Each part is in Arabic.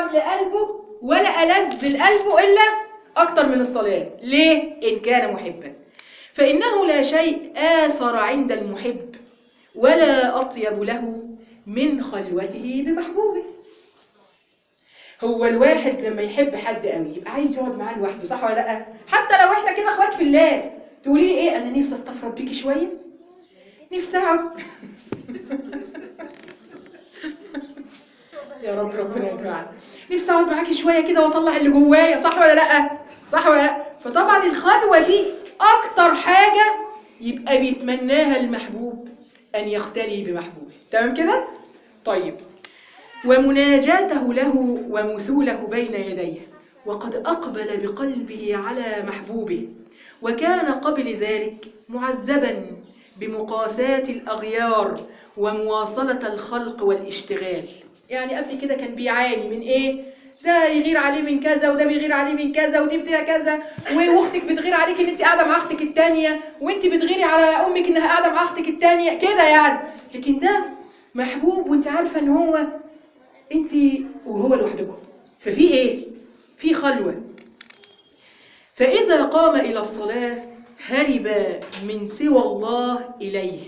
أطيب لقلبه ولا ألذ لقلبه إلا أكتر من الصلاة. ليه؟ إن كان محبا، فإنه لا شيء آثر عند المحب ولا أطيب له من خلوته بمحبوبه. هو الواحد لما يحب حد قوي يبقى عايز يقعد معاه لوحده، صح ولا لا؟ حتى لو احنا كده اخوات في الله، تقولي لي ايه؟ انا نفسي استفرد بيكي شويه، نفسي اقعد يا رب ربنا يجمعنا، نفسي اقعد معاكي شويه كده واطلع اللي جوايا، صح ولا لا؟ صح ولا لا؟ فطبعا الخلوه دي اكتر حاجه يبقى بيتمناها المحبوب ان يختلي بمحبوبه. تمام كده؟ طيب، ومناجاته له ومثوله بين يديه، وقد أقبل بقلبه على محبوبه، وكان قبل ذلك معذبا بمقاسات الأغيار ومواصلة الخلق والاشتغال. يعني قبل كده كان بيعاني من إيه؟ ده يغير عليه من كذا، وده بيغير عليه من كذا، ودي بتغير كذا، واختك بتغير عليك ان انت قاعده مع اختك الثانيه، وانت بتغيري على امك انها قاعده مع اختك الثانيه كده يعني. لكن ده محبوب وانت عارفه ان هو انت وهو لوحدكم، ففي ايه؟ في خلوه. فاذا قام الى الصلاه هرب من سوى الله اليه،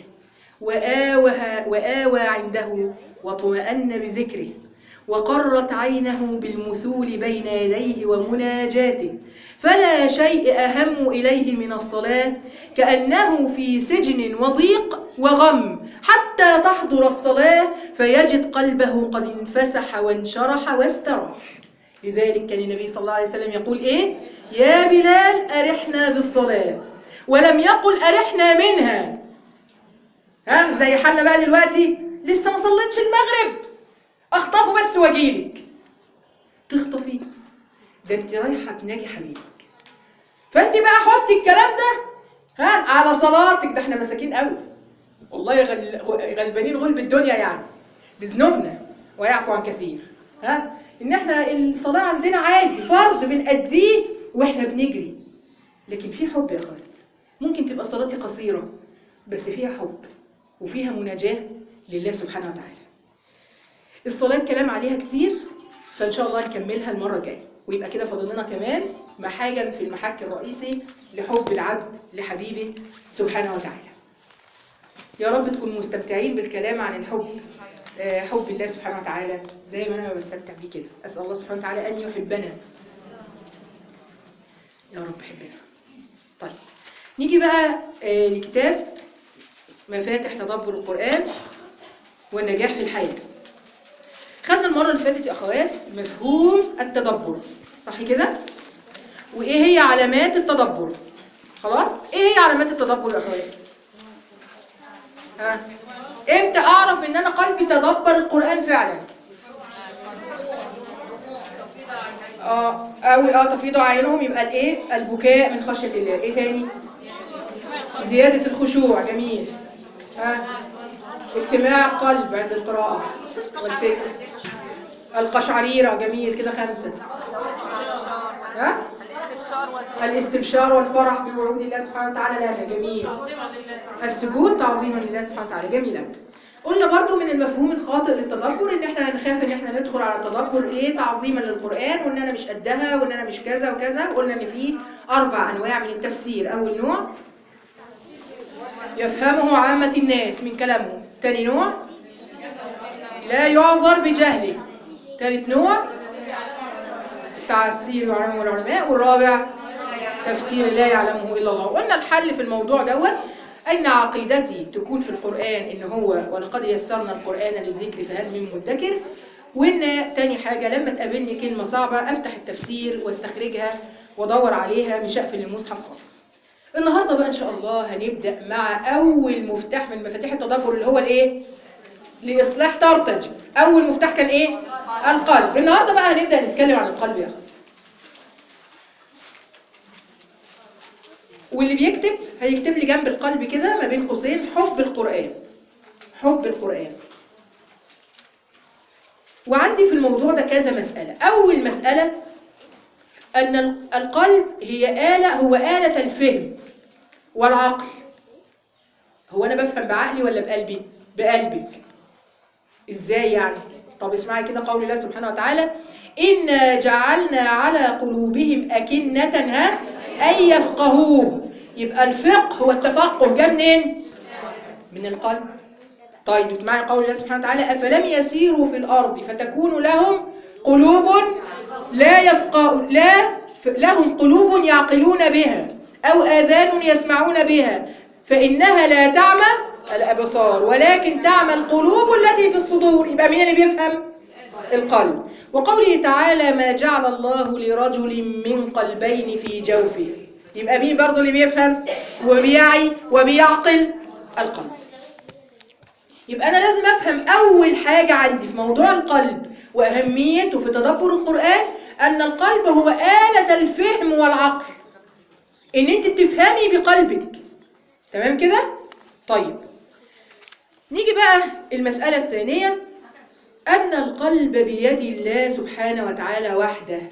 وآوى عنده، واطمأن بذكره، وقرت عينه بالمثول بين يديه ومناجاته، فلا شيء أهم إليه من الصلاة، كأنه في سجن وضيق وغم حتى تحضر الصلاة فيجد قلبه قد انفسح وانشرح واستراح. لذلك كان النبي صلى الله عليه وسلم يقول إيه؟ يا بلال أرحنا بالصلاة، ولم يقل أرحنا منها. ها زي حالنا بقى دلوقتي، لسه ما صليتش المغرب، اخطفه بس واجيلك. تخطفي؟ ده انت رايحه تناجي حبيبك. فانت بقى حطي الكلام ده على صلاتك. ده احنا مساكين قوي والله، غلبانين غلب الدنيا يعني بذنوبنا ويعفو عن كثير. ان احنا الصلاه عندنا عادي فرض بنأديه واحنا بنجري، لكن في حب يا اخوات. ممكن تبقى صلاتي قصيره بس فيها حب وفيها مناجاه لله سبحانه وتعالى. الصلاة كلام عليها كتير، فإن شاء الله نكملها المرة الجاية، ويبقى كده فاضل لنا كمان محاجم في المحك الرئيسي لحب العبد لحبيبه سبحانه وتعالى. يا رب تكونوا مستمتعين بالكلام عن الحب، حب الله سبحانه وتعالى زي ما أنا بستمتع بيه كده. أسأل الله سبحانه وتعالى أن يحبنا يا رب. حبنا. طيب نيجي بقى لكتاب مفاتح تدبر القرآن والنجاح في الحياة. خدنا المرة اللي فاتت يا أخوات مفهوم التدبر، صح كده؟ وإيه هي علامات التدبر؟ خلاص؟ إيه هي علامات التدبر يا أخوات؟ إمتى أعرف إن أنا قلبي تدبر القرآن فعلا؟ تفيض عينهم، يبقى الإيه؟ البكاء من خشية الله. إيه تاني؟ زيادة الخشوع، جميل. اجتماع قلب عند القراءة والفكر. القشعريرة، جميل كده. 5. الاستبشار والفرح بوعود الله سبحانه وتعالى لنا، جميل. السجود تعظيما لله سبحانه وتعالى، جميل قوي. قلنا برضو من المفهوم الخاطئ للتدبر ان احنا نخاف ان احنا ندخل على التدبر ايه تعظيما للقرآن، وان انا مش قدها، وان انا مش كذا وكذا. قلنا ان في 4 انواع من التفسير. اول نوع يفهمه عامة الناس من كلامهم. ثاني نوع لا يعذر بجهله. ثالث نوع تعسير يعلمه العلماء. والرابع تفسير لا يعلمه إلا الله. وقلنا الحل في الموضوع دوت أن عقيدتي تكون في القرآن إن هو ولقد يسرنا القرآن للذكر فهل من مدكر. وإن تاني حاجة لما تقابلني كلمة صعبة أفتح التفسير واستخرجها وادور عليها، مش هقفل المصحف خالص. النهاردة بقى إن شاء الله هنبدأ مع أول مفتاح من مفاتيح التدبر اللي هو الإيه؟ لإصلاح ترتج. أول مفتاح كان إيه؟ القلب. النهاردة بقى هنبدأ نتكلم عن القلب يا أخي. واللي بيكتب هيكتب لي جنب القلب كده ما بين قوسين حب القرآن. حب القرآن. وعندي في الموضوع ده كذا مسألة. أول مسألة أن القلب هو آلة الفهم والعقل. هو أنا بفهم بعقلي ولا بقلبي؟ بقلبك. إزاي يعني؟ طب اسمعي كده قول الله سبحانه وتعالى إنا جعلنا على قلوبهم أكنة أن يفقهوه. يبقى الفقه هو التفقه جاء منين؟ من القلب. طيب اسمعي قول الله سبحانه وتعالى أفلم يسيروا في الأرض فتكون لهم قلوب لهم قلوب يعقلون بها أو آذان يسمعون بها فإنها لا تعمى الأبصار ولكن تعمى القلوب التي في الصدور. يبقى مين اللي بيفهم؟ القلب. وقوله تعالى ما جعل الله لرجل من قلبين في جوفه. يبقى مين برضو اللي بيفهم وبيعي وبيعقل؟ القلب. يبقى أنا لازم أفهم أول حاجة عندي في موضوع القلب وأهميته في تدبر القرآن أن القلب هو آلة الفهم والعقل، إن أنت بتفهمي بقلبك. تمام كده؟ طيب نيجي بقى المسألة الثانية، أن القلب بيد الله سبحانه وتعالى وحده.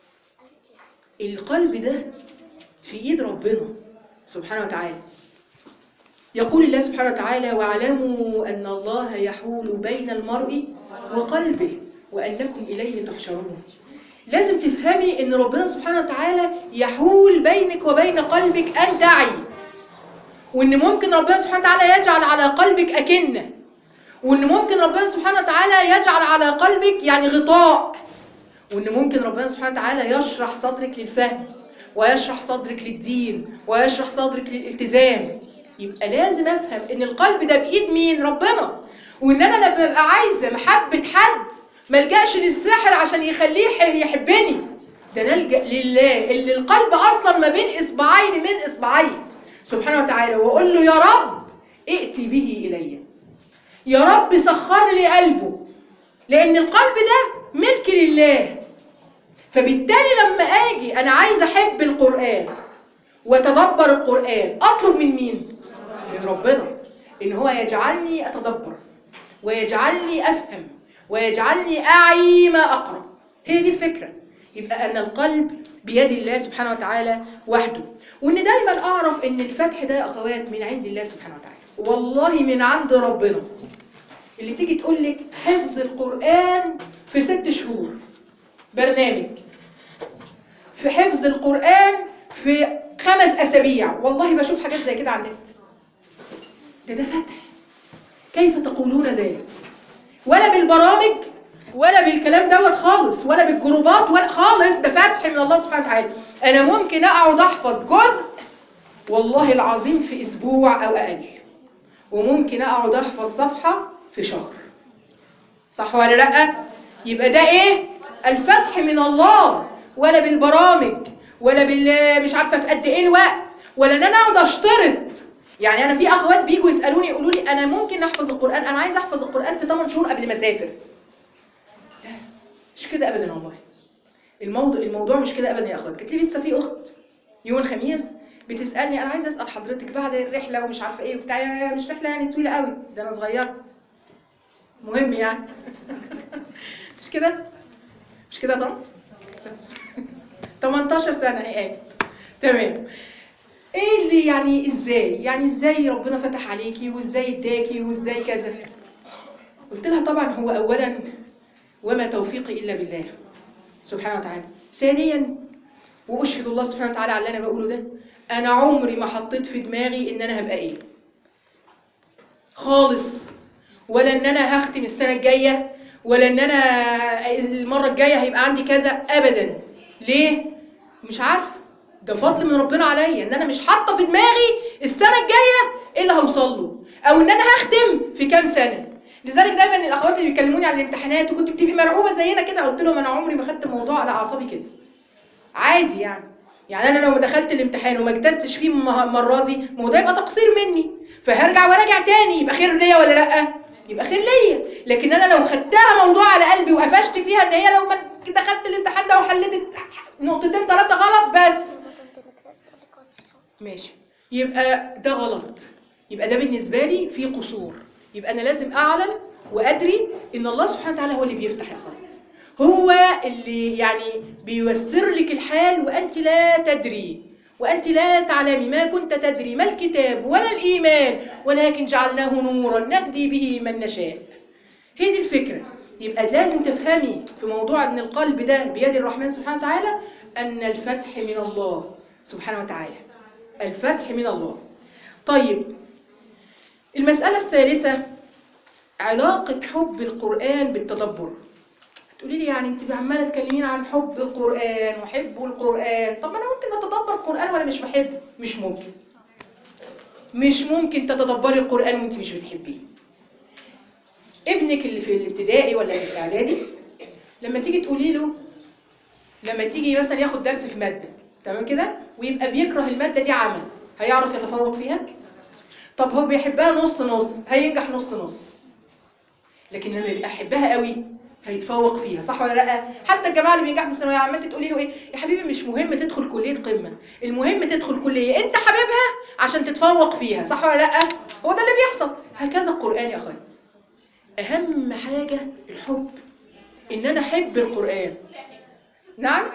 القلب ده في إيد ربنا سبحانه وتعالى. يقول الله سبحانه وتعالى واعلموا أن الله يحول بين المرء وقلبه وأنكم إليه تحشرون. لازم تفهمي أن ربنا سبحانه وتعالى يحول بينك وبين قلبك أن تعي، وأن ممكن ربنا سبحانه وتعالى يجعل على قلبك أكنة، وأن ممكن ربنا سبحانه وتعالى يجعل على قلبك يعني غطاء، وأن ممكن ربنا سبحانه وتعالى يشرح صدرك للفهم ويشرح صدرك للدين ويشرح صدرك للالتزام. يبقى لازم أفهم أن القلب ده بإيد مين؟ ربنا. وأن أنا لما ببقى عايزة محبة حد ملجأش للسحر عشان يخليه يحبني، ده نلجأ لله اللي القلب أصلا ما بين إصبعين من إصبعين سبحانه وتعالى، وأقول له يا رب ائتي به إلي، يا رب سخر لي قلبه، لأن القلب ده ملك لله. فبالتالي لما أجي أنا عايز أحب القرآن وتدبر القرآن أطلب من مين؟ من ربنا، إن هو يجعلني أتدبر ويجعلني أفهم ويجعلني أعي ما أقرأ. هي دي الفكرة. يبقى أن القلب بيد الله سبحانه وتعالى وحده، وإن دايما أعرف إن الفتح ده يا أخوات من عند الله سبحانه وتعالى، والله من عند ربنا. اللي تيجي تقول لك حفظ القرآن في 6 شهور، برنامج في حفظ القرآن في 5 أسابيع، والله بشوف حاجات زي كده على النت. ده فتح. كيف تقولون ذلك؟ ولا بالبرامج ولا بالكلام دوت خالص، ولا بالجروبات ولا خالص. ده فتح من الله سبحانه وتعالى. أنا ممكن أقعد أحفظ جزء والله العظيم في أسبوع أو أقل، وممكن أقعد أحفظ صفحة في شهر. صح ولا لأ؟ يبقى ده إيه؟ الفتح من الله، ولا بالبرامج ولا مش عارفة في قد إيه الوقت، ولا إن أنا أقعد أشترط. يعني أنا في أخوات بيجوا يسألوني يقولوا لي أنا ممكن أحفظ القرآن، أنا عايز أحفظ القرآن في 8 شهور قبل ما أسافر. لا مش كده أبدا والله. الموضوع مش كده أبدا يا أخوات. كانت لي لسه في أخت يوم الخميس بتسألني أنا عايزة أسأل حضرتك بعد الرحلة ومش عارفة إيه وبتاع، مش رحلة يعني طويلة قوي، ده أنا صغيرة مهم يعني مش كده؟ مش كده طبعا 18 سنة هي قالت. تمام. ايه اللي يعني ازاي ربنا فتح عليكي وازاي اداكي وازاي كذا؟ قلت لها طبعا هو اولا وما توفيقي الا بالله سبحانه وتعالى. ثانيا واشهد الله سبحانه وتعالى على اللي انا بقوله ده، انا عمري ما حطيت في دماغي ان انا هبقى ايه خالص، ولا ان انا هختم السنة الجاية، ولا ان انا المرة الجاية هيبقى عندي كذا ابدا. ليه؟ مش عارفه. ده فضل من ربنا عليا ان انا مش حاطه في دماغي السنه الجايه ايه اللي هوصل له، او ان انا هختم في كام سنه. لذلك دايما الاخوات اللي بيكلموني على الامتحانات وكنت بتبقي مرعوبه زينا كده، قلت لهم انا عمري ما خدت الموضوع على اعصابي كده، عادي يعني انا لو دخلت الامتحان وما اجتزتش فيه المره دي ما هو ده يبقى تقصير مني، فهرجع وراجع تاني، يبقى خير ليا ولا لا؟ يبقى خير ليا. لكن انا لو خدتها موضوع على قلبي وقفشت فيها ان هي لو ما دخلت الامتحان ده وحليت 2 3 غلط بس ماشي، يبقى ده غلط، يبقى ده بالنسبه لي في قصور. يبقى انا لازم اعلم وادري ان الله سبحانه وتعالى هو اللي بيفتح يا اخوات، هو اللي يعني بييسر لك الحال وانت لا تدري وانت لا تعلمي. ما كنت تدري ما الكتاب ولا الايمان ولكن جعلناه نورا نهدي به من نشاء. هي دي الفكره. يبقى لازم تفهمي في موضوع ان القلب ده بيد الرحمن سبحانه وتعالى ان الفتح من الله سبحانه وتعالى. الفتح من الله. طيب المسألة الثالثة علاقة حب القرآن بالتدبر. تقولي لي يعني انت عماله تكلمين عن حب القرآن وحب القرآن، طب ما انا ممكن اتدبر القرآن وانا مش بحبه. مش ممكن. مش ممكن تتدبري القرآن وانت مش بتحبيه. ابنك اللي في الابتدائي ولا اللي في الاعدادي لما تيجي تقولي له، لما تيجي مثلا ياخد درس في مادة تمام كده ويبقى بيكره المادة دي عمل، هيعرف يتفوق فيها؟ طب هو بيحبها نص نص هينجح نص نص. لكن لما يبقى يحبها قوي هيتفوق فيها، صح ولا لا؟ حتى الجماعه اللي بينجحوا في الثانويه عامه تقولي له ايه؟ يا حبيبي مش مهم تدخل كليه قمه، المهم تدخل كليه انت حاببها عشان تتفوق فيها، صح ولا لا؟ هو ده اللي بيحصل. هكذا القران يا اخوان. اهم حاجه الحب، ان انا احب القران. نعم.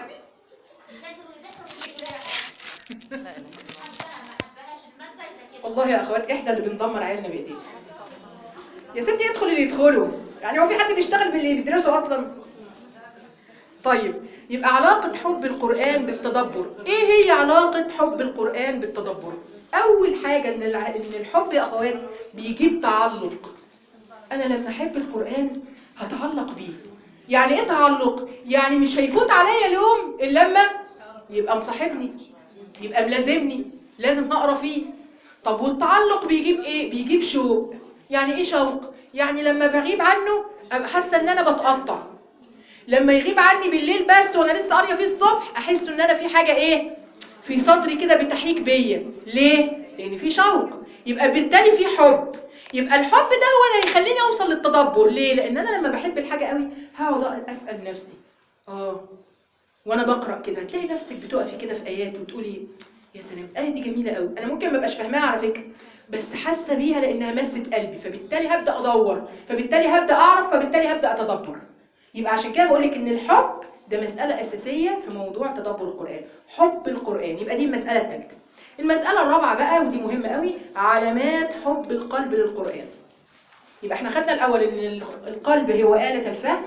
والله يا اخوات احنا اللي بندمر عيالنا بايدينا. يا ستي يدخل اللي يدخله، يعني هو في حد بيشتغل باللي بيدرسه اصلا؟ طيب يبقى علاقة حب القرآن بالتدبر. ايه هي علاقة حب القرآن بالتدبر؟ اول حاجة ان الحب يا اخوات بيجيب تعلق. انا لما احب القرآن هتعلق بيه. يعني ايه تعلق؟ يعني مش هيفوت عليا اليوم الا لما يبقى مصاحبني، يبقى ملازمني، لازم هقرا فيه. طب والتعلق بيجيب ايه؟ بيجيب شوق. يعني ايه شوق؟ يعني لما بغيب عنه ابقى حاسه ان انا بتقطع. لما يغيب عني بالليل بس وانا لسه قاريه فيه الصبح احس ان انا في حاجه ايه في صدري كده بتحيك بيا. ليه؟ لان في شوق، يبقى بالتالي في حب. يبقى الحب ده هو اللي هيخليني اوصل للتدبر. ليه؟ لان انا لما بحب الحاجه قوي هقعد اسال نفسي وانا بقرا كده هتلاقي نفسك بتقفي كده في ايات وتقولي يا سلام الايه دي جميله قوي، انا ممكن ما ابقاش فاهماها على فكره بس حاسه بيها لانها مست قلبي، فبالتالي هبدا ادور، فبالتالي هبدا اعرف، فبالتالي هبدا اتدبر. يبقى عشان كده بقول لك ان الحب ده مساله اساسيه في موضوع تدبر القران. حب القران، يبقى دي المساله الثالثه. المساله الرابعه بقى ودي مهمه قوي، علامات حب القلب للقران. يبقى احنا خدنا الاول ان القلب هو آلة الفهم.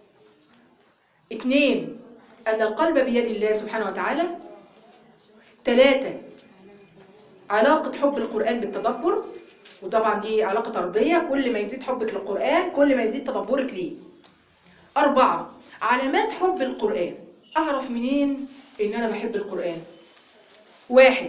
2 ان القلب بيد الله سبحانه وتعالى. 3 علاقه حب القران بالتدبر، وطبعا دي علاقه طرديه، كل ما يزيد حبك للقران كل ما يزيد تدبرك ليه. 4 علامات حب القرآن. أعرف منين إن أنا بحب القرآن؟ 1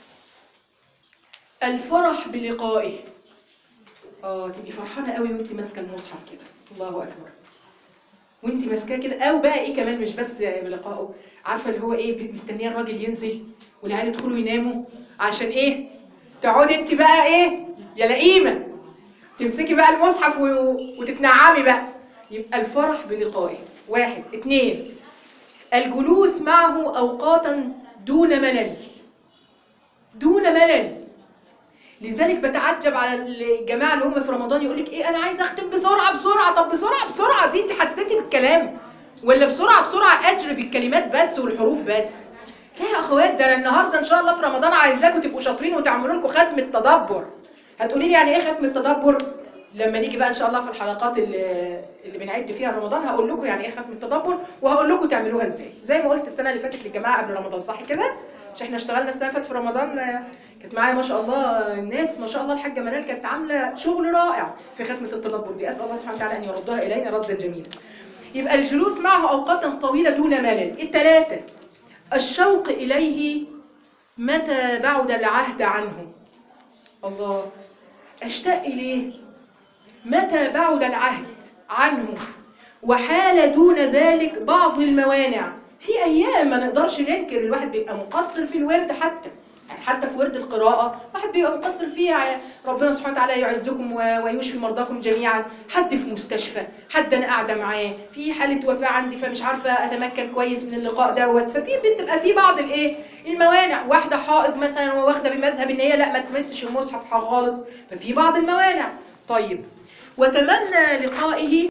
الفرح بلقائه. تبقي فرحانة قوي وانت ماسكة المصحف كده، الله أكبر، وانت ماسكاه كده. أو بقى إيه كمان، مش بس بلقائه، عارفة اللي هو إيه، مستنية الراجل ينزل والعيال يدخلوا يناموا عشان إيه؟ تقعدي انت بقى إيه؟ يا لئيمة تمسكي بقى المصحف وتتنعمي بقى. يبقى الفرح بلقائه 1. 2 الجلوس معه أوقاتا دون ملل. دون ملل. لذلك بتعجب على الجماعة اللي هم في رمضان يقولك ايه انا عايز اختم بسرعة بسرعة. طب بسرعة بسرعة دي انت حسيتي بالكلام؟ ولا بسرعة بسرعة اجر بالكلمات بس والحروف بس؟ لا يا اخوات، ده انا النهاردة ان شاء الله في رمضان عايزاكم تبقوا شاطرين وتعملوا لكم ختم التدبر. هتقولي لي يعني ايه ختم التدبر؟ لما نيجي بقى ان شاء الله في الحلقات اللي بنعد فيها رمضان هقول لكم يعني ايه ختم التدبر، وهقول لكم تعملوها ازاي، زي ما قلت السنه اللي فاتت للجماعه قبل رمضان، صح كده؟ مش احنا اشتغلنا السنه اللي فاتت في رمضان، كانت معايا ما شاء الله الناس، ما شاء الله الحاجه منال كانت عامله شغل رائع في ختمه التدبر دي، اسال الله سبحانه وتعالى ان يردها الينا ردا جميلا. يبقى الجلوس معه اوقاتا طويله دون ملل. 3 الشوق اليه متى بعد العهد عنه. الله، اشتاق اليه متى بعد العهد عنه وحال دون ذلك بعض الموانع. في ايام ما نقدرش ننكر الواحد بيبقى مقصر في الورد، حتى يعني حتى في ورد القراءة واحد بيبقى مقصر فيها، ربنا سبحانه وتعالى يعزكم ويشفي مرضاكم جميعا. حد في مستشفى، حد انا قاعده معاه في حاله وفاه عندي فمش عارفه اتمكن كويس من اللقاء دوت، ففي بتبقى في بعض الايه الموانع. واحده حائض مثلا واخده بمذهب ان هي لا ما تمسش المصحف خالص، ففي بعض الموانع. طيب وتمنى لقائه